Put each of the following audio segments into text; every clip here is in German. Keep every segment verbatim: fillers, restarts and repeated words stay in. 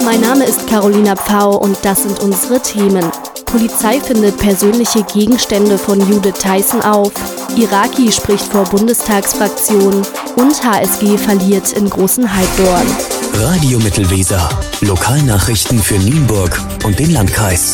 Mein Name ist Carolina Pfau und das sind unsere Themen. Polizei findet persönliche Gegenstände von Judith Theissen auf, Iraki spricht vor Bundestagsfraktion und H S G verliert in Großenhaidorn. Radio Mittelweser. Lokalnachrichten für Nienburg und den Landkreis.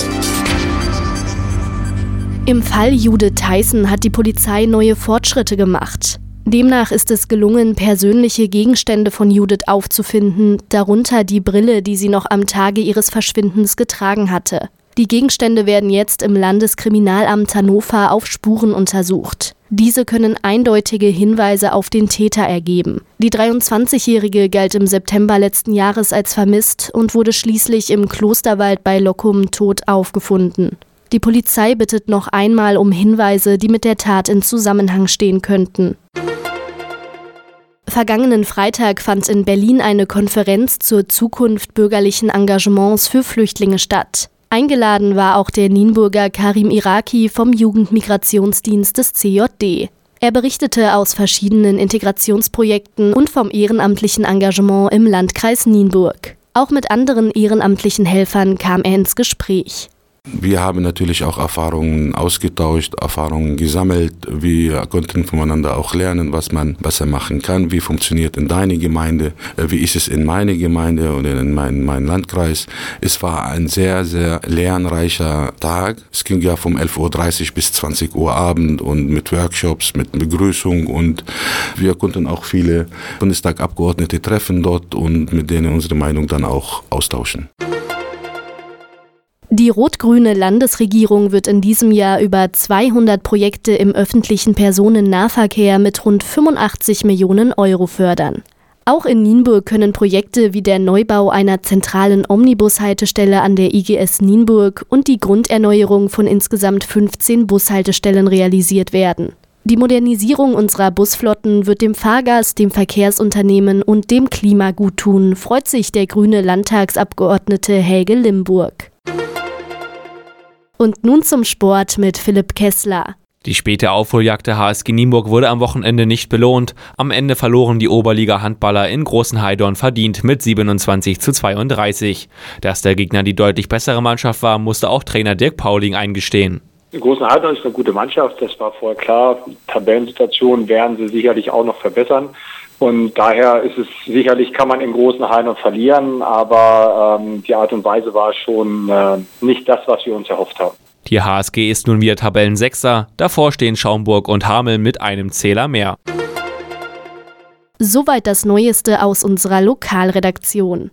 Im Fall Judith Theissen hat die Polizei neue Fortschritte gemacht. Demnach ist es gelungen, persönliche Gegenstände von Judith aufzufinden, darunter die Brille, die sie noch am Tage ihres Verschwindens getragen hatte. Die Gegenstände werden jetzt im Landeskriminalamt Hannover auf Spuren untersucht. Diese können eindeutige Hinweise auf den Täter ergeben. Die dreiundzwanzigjährige galt im September letzten Jahres als vermisst und wurde schließlich im Klosterwald bei Lockum tot aufgefunden. Die Polizei bittet noch einmal um Hinweise, die mit der Tat in Zusammenhang stehen könnten. Vergangenen Freitag fand in Berlin eine Konferenz zur Zukunft bürgerlichen Engagements für Flüchtlinge statt. Eingeladen war auch der Nienburger Karim Iraki vom Jugendmigrationsdienst des C J D. Er berichtete aus verschiedenen Integrationsprojekten und vom ehrenamtlichen Engagement im Landkreis Nienburg. Auch mit anderen ehrenamtlichen Helfern kam er ins Gespräch. Wir haben natürlich auch Erfahrungen ausgetauscht, Erfahrungen gesammelt. Wir konnten voneinander auch lernen, was man besser machen kann. Wie funktioniert in deine Gemeinde? Wie ist es in meine Gemeinde oder in meinem mein Landkreis? Es war ein sehr, sehr lernreicher Tag. Es ging ja von elf Uhr dreißig bis zwanzig Uhr Abend und mit Workshops, mit Begrüßung. Und wir konnten auch viele Bundestagabgeordnete treffen dort und mit denen unsere Meinung dann auch austauschen. Die rot-grüne Landesregierung wird in diesem Jahr über zweihundert Projekte im öffentlichen Personennahverkehr mit rund fünfundachtzig Millionen Euro fördern. Auch in Nienburg können Projekte wie der Neubau einer zentralen Omnibushaltestelle an der I G S Nienburg und die Grunderneuerung von insgesamt fünfzehn Bushaltestellen realisiert werden. Die Modernisierung unserer Busflotten wird dem Fahrgast, dem Verkehrsunternehmen und dem Klima guttun, freut sich der grüne Landtagsabgeordnete Helge Limburg. Und nun zum Sport mit Philipp Kessler. Die späte Aufholjagd der H S G Nienburg wurde am Wochenende nicht belohnt. Am Ende verloren die Oberliga-Handballer in Großenhaidorn verdient mit siebenundzwanzig zu zweiunddreißig. Dass der Gegner die deutlich bessere Mannschaft war, musste auch Trainer Dirk Pauling eingestehen. Großenhaidorn ist eine gute Mannschaft, das war vorher klar. Tabellensituation werden sie sicherlich auch noch verbessern. Und daher ist es sicherlich, kann man in Großenhaidorn verlieren, aber ähm, die Art und Weise war schon äh, nicht das, was wir uns erhofft haben. Die H S G ist nun wieder Tabellensechster, davor stehen Schaumburg und Hameln mit einem Zähler mehr. Soweit das Neueste aus unserer Lokalredaktion.